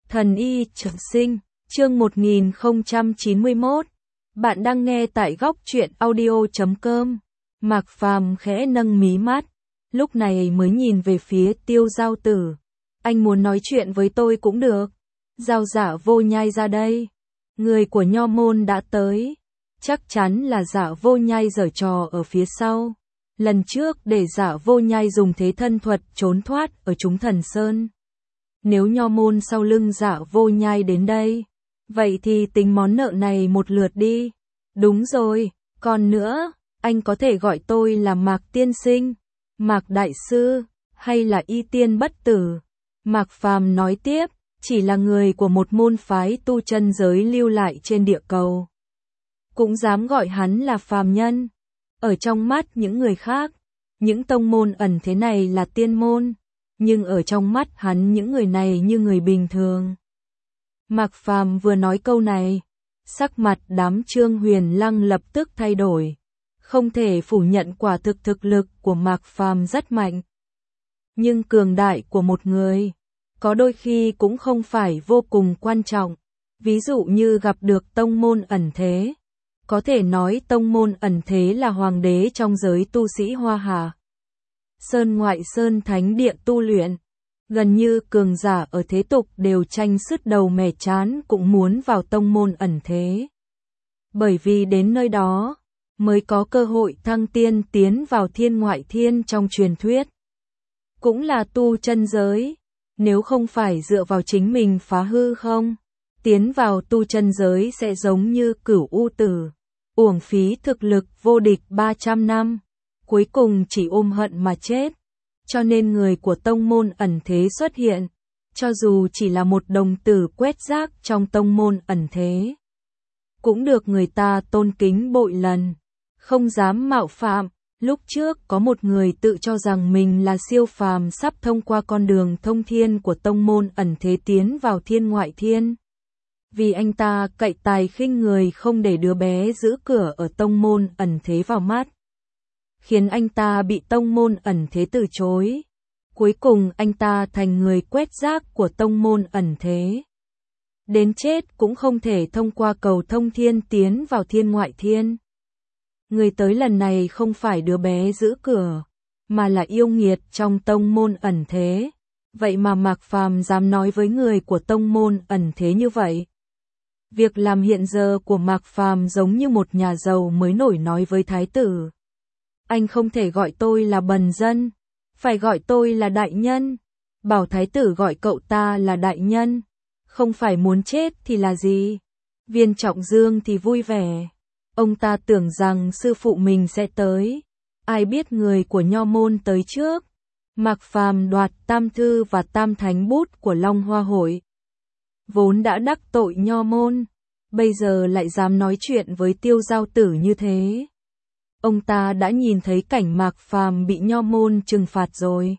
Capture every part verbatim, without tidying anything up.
Thần y trường sinh, chương một nghìn không trăm chín mươi mốt. Bạn đang nghe tại góc truyện audio chấm com. Mạc Phàm khẽ nâng mí mắt, lúc này mới nhìn về phía Tiêu Giao Tử. Anh muốn nói chuyện với tôi cũng được. Giao Giả Vô Nhai ra đây. Người của Nho môn đã tới. Chắc chắn là Giả Vô Nhai giở trò ở phía sau. Lần trước để Giả Vô Nhai dùng thế thân thuật trốn thoát ở Chúng Thần Sơn. Nếu Nho môn sau lưng Giả Vô Nhai đến đây, vậy thì tính món nợ này một lượt đi. Đúng rồi, còn nữa, anh có thể gọi tôi là Mạc Tiên Sinh, Mạc Đại Sư, hay là Y Tiên Bất Tử. Mạc Phàm nói tiếp, chỉ là người của một môn phái tu chân giới lưu lại trên địa cầu. Cũng dám gọi hắn là phàm nhân. Ở trong mắt những người khác, những tông môn ẩn thế này là tiên môn. Nhưng ở trong mắt hắn những người này như người bình thường. Mạc Phàm vừa nói câu này, sắc mặt đám Trương Huyền Lăng lập tức thay đổi. Không thể phủ nhận quả thực thực lực của Mạc Phàm rất mạnh. Nhưng cường đại của một người, có đôi khi cũng không phải vô cùng quan trọng. Ví dụ như gặp được tông môn ẩn thế. Có thể nói tông môn ẩn thế là hoàng đế trong giới tu sĩ Hoa Hà. Sơn ngoại sơn thánh địa tu luyện, gần như cường giả ở thế tục đều tranh sứt đầu mẻ trán cũng muốn vào tông môn ẩn thế. Bởi vì đến nơi đó, mới có cơ hội thăng tiên tiến vào thiên ngoại thiên trong truyền thuyết. Cũng là tu chân giới, nếu không phải dựa vào chính mình phá hư không, tiến vào tu chân giới sẽ giống như Cửu U Tử, uổng phí thực lực vô địch ba trăm năm. Cuối cùng chỉ ôm hận mà chết. Cho nên người của tông môn ẩn thế xuất hiện, cho dù chỉ là một đồng tử quét rác trong tông môn ẩn thế, cũng được người ta tôn kính bội lần, không dám mạo phạm. Lúc trước có một người tự cho rằng mình là siêu phàm sắp thông qua con đường thông thiên của tông môn ẩn thế tiến vào thiên ngoại thiên. Vì anh ta cậy tài khinh người không để đứa bé giữ cửa ở tông môn ẩn thế vào mắt, khiến anh ta bị tông môn ẩn thế từ chối. Cuối cùng anh ta thành người quét rác của tông môn ẩn thế. Đến chết cũng không thể thông qua cầu thông thiên tiến vào thiên ngoại thiên. Người tới lần này không phải đứa bé giữ cửa, mà là yêu nghiệt trong tông môn ẩn thế. Vậy mà Mạc Phàm dám nói với người của tông môn ẩn thế như vậy. Việc làm hiện giờ của Mạc Phàm giống như một nhà giàu mới nổi nói với thái tử. Anh không thể gọi tôi là bần dân, phải gọi tôi là đại nhân. Bảo thái tử gọi cậu ta là đại nhân, không phải muốn chết thì là gì? Viên Trọng Dương thì vui vẻ. Ông ta tưởng rằng sư phụ mình sẽ tới. Ai biết người của Nho môn tới trước. Mạc Phàm đoạt tam thư và tam thánh bút của Long Hoa Hội. Vốn đã đắc tội Nho môn, bây giờ lại dám nói chuyện với Tiêu Giao Tử như thế. Ông ta đã nhìn thấy cảnh Mạc Phàm bị Nho môn trừng phạt rồi.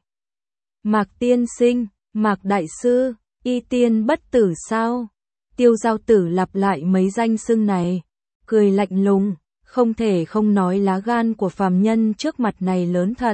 Mạc Tiên Sinh, Mạc Đại Sư, Y Tiên Bất Tử sao? Tiêu Giao Tử lặp lại mấy danh xưng này, cười lạnh lùng, không thể không nói lá gan của phàm nhân trước mặt này lớn thật.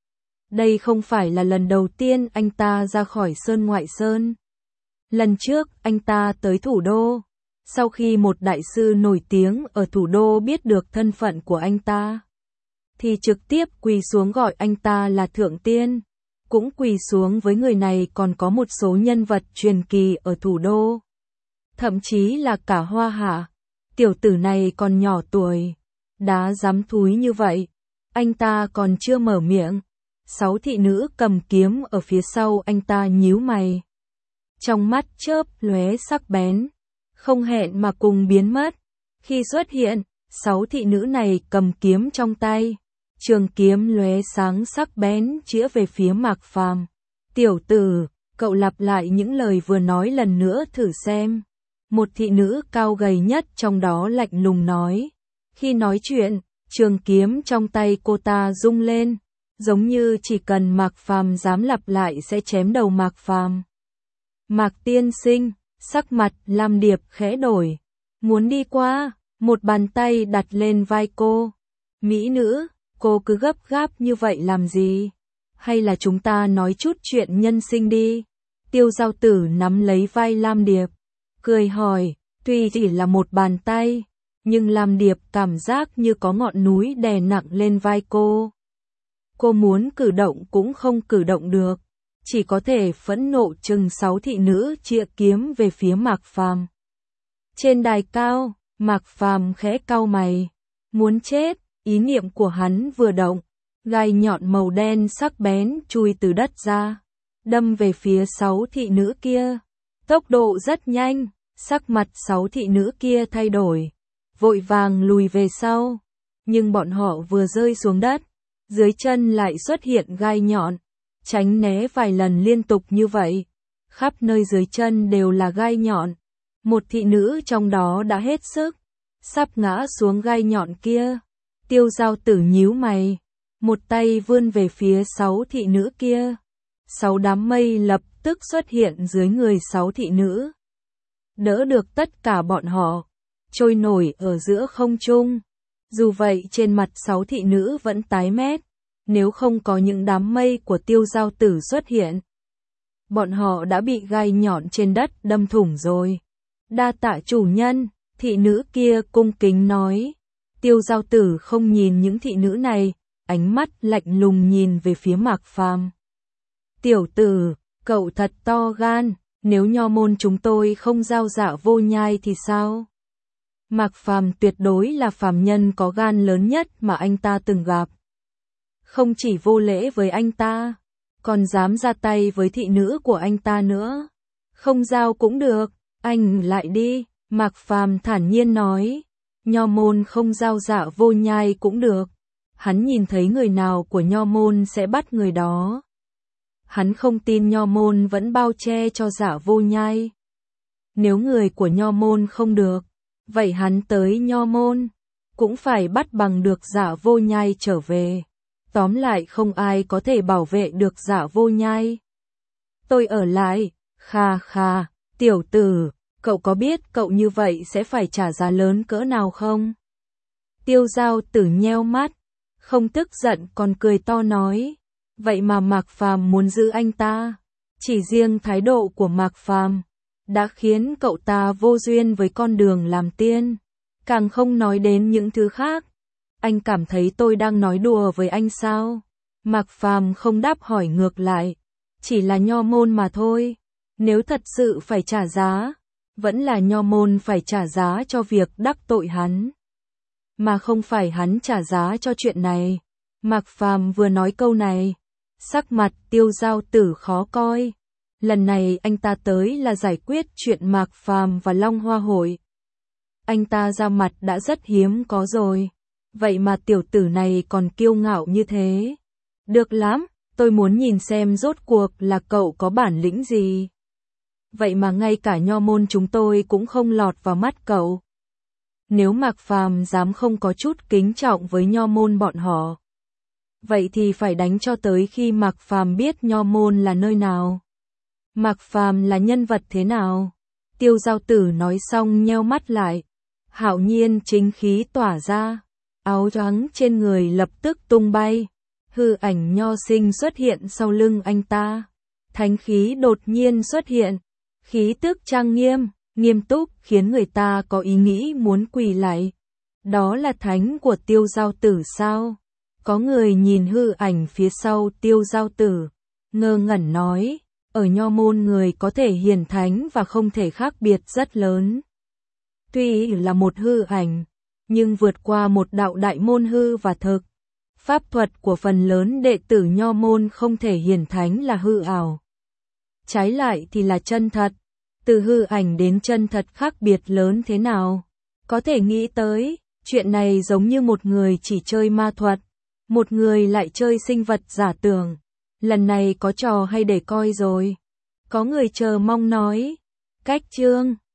Đây không phải là lần đầu tiên anh ta ra khỏi Sơn Ngoại Sơn. Lần trước anh ta tới thủ đô, sau khi một đại sư nổi tiếng ở thủ đô biết được thân phận của anh ta, thì trực tiếp quỳ xuống gọi anh ta là Thượng Tiên. Cũng quỳ xuống với người này còn có một số nhân vật truyền kỳ ở thủ đô. Thậm chí là cả Hoa Hạ. Tiểu tử này còn nhỏ tuổi, đã dám thúi như vậy. Anh ta còn chưa mở miệng. Sáu thị nữ cầm kiếm ở phía sau anh ta nhíu mày. Trong mắt chớp lóe sắc bén, không hẹn mà cùng biến mất. Khi xuất hiện, sáu thị nữ này cầm kiếm trong tay. Trường kiếm lóe sáng sắc bén chĩa về phía Mạc Phàm. Tiểu tử, cậu lặp lại những lời vừa nói lần nữa thử xem. Một thị nữ cao gầy nhất trong đó lạnh lùng nói. Khi nói chuyện, trường kiếm trong tay cô ta rung lên, giống như chỉ cần Mạc Phàm dám lặp lại sẽ chém đầu Mạc Phàm. Mạc Tiên Sinh, sắc mặt Lam Điệp khẽ đổi, muốn đi qua, một bàn tay đặt lên vai cô. Mỹ nữ, cô cứ gấp gáp như vậy làm gì? Hay là chúng ta nói chút chuyện nhân sinh đi? Tiêu Giao Tử nắm lấy vai Lam Điệp, cười hỏi, tuy chỉ là một bàn tay, nhưng Lam Điệp cảm giác như có ngọn núi đè nặng lên vai cô. Cô muốn cử động cũng không cử động được, chỉ có thể phẫn nộ chừng sáu thị nữ chĩa kiếm về phía Mạc Phàm. Trên đài cao, Mạc Phàm khẽ cau mày, muốn chết, ý niệm của hắn vừa động, gai nhọn màu đen sắc bén chui từ đất ra, đâm về phía sáu thị nữ kia. Tốc độ rất nhanh, sắc mặt sáu thị nữ kia thay đổi, vội vàng lùi về sau, nhưng bọn họ vừa rơi xuống đất, dưới chân lại xuất hiện gai nhọn, tránh né vài lần liên tục như vậy, khắp nơi dưới chân đều là gai nhọn. Một thị nữ trong đó đã hết sức, sắp ngã xuống gai nhọn kia. Tiêu Giao Tử nhíu mày, một tay vươn về phía sáu thị nữ kia. Sáu đám mây lập tức xuất hiện dưới người sáu thị nữ, đỡ được tất cả bọn họ, trôi nổi ở giữa không trung. Dù vậy trên mặt sáu thị nữ vẫn tái mét, nếu không có những đám mây của Tiêu Giao Tử xuất hiện, bọn họ đã bị gai nhọn trên đất đâm thủng rồi. Đa tạ chủ nhân, thị nữ kia cung kính nói. Tiêu Giao Tử không nhìn những thị nữ này, ánh mắt lạnh lùng nhìn về phía Mạc Phàm. Tiểu tử, cậu thật to gan, nếu nho môn chúng tôi không giao Dạ Vô Nhai thì sao? Mạc Phàm tuyệt đối là phàm nhân có gan lớn nhất mà anh ta từng gặp. Không chỉ vô lễ với anh ta, còn dám ra tay với thị nữ của anh ta nữa. Không giao cũng được, anh lại đi, Mạc Phàm thản nhiên nói. Nho môn không giao Dạ Vô Nhai cũng được. Hắn nhìn thấy người nào của nho môn sẽ bắt người đó. Hắn không tin nho môn vẫn bao che cho Dạ Vô Nhai. Nếu người của nho môn không được, vậy hắn tới nho môn, cũng phải bắt bằng được Dạ Vô Nhai trở về. Tóm lại không ai có thể bảo vệ được Dạ Vô Nhai. Tôi ở lại, kha kha, tiểu tử, cậu có biết cậu như vậy sẽ phải trả giá lớn cỡ nào không? Tiêu Giao Tử nheo mắt, không tức giận còn cười to nói. Vậy mà Mạc Phàm muốn giữ anh ta. Chỉ riêng thái độ của Mạc Phàm đã khiến cậu ta vô duyên với con đường làm tiên. Càng không nói đến những thứ khác. Anh cảm thấy tôi đang nói đùa với anh sao? Mạc Phàm không đáp hỏi ngược lại. Chỉ là nho môn mà thôi. Nếu thật sự phải trả giá, vẫn là nho môn phải trả giá cho việc đắc tội hắn, mà không phải hắn trả giá cho chuyện này. Mạc Phàm vừa nói câu này, sắc mặt Tiêu Giao Tử khó coi. Lần này anh ta tới là giải quyết chuyện Mạc Phàm và Long Hoa Hội. Anh ta ra mặt đã rất hiếm có rồi, vậy mà tiểu tử này còn kiêu ngạo như thế. Được lắm, tôi muốn nhìn xem rốt cuộc là cậu có bản lĩnh gì. Vậy mà ngay cả nho môn chúng tôi cũng không lọt vào mắt cậu. Nếu Mạc Phàm dám không có chút kính trọng với nho môn bọn họ, vậy thì phải đánh cho tới khi Mạc Phàm biết nho môn là nơi nào. Mạc Phàm là nhân vật thế nào? Tiêu Giao Tử nói xong nheo mắt lại. Hạo nhiên chính khí tỏa ra, áo trắng trên người lập tức tung bay. Hư ảnh nho sinh xuất hiện sau lưng anh ta. Thánh khí đột nhiên xuất hiện. Khí tức trang nghiêm, nghiêm túc khiến người ta có ý nghĩ muốn quỳ lại. Đó là thánh của Tiêu Giao Tử sao? Có người nhìn hư ảnh phía sau Tiêu Giao Tử, ngơ ngẩn nói, ở nho môn người có thể hiển thánh và không thể khác biệt rất lớn. Tuy là một hư ảnh, nhưng vượt qua một đạo đại môn hư và thực. Pháp thuật của phần lớn đệ tử nho môn không thể hiển thánh là hư ảo. Trái lại thì là chân thật. Từ hư ảnh đến chân thật khác biệt lớn thế nào? Có thể nghĩ tới, chuyện này giống như một người chỉ chơi ma thuật, một người lại chơi sinh vật giả tưởng. Lần này có trò hay để coi rồi. Có người chờ mong nói. Cách chương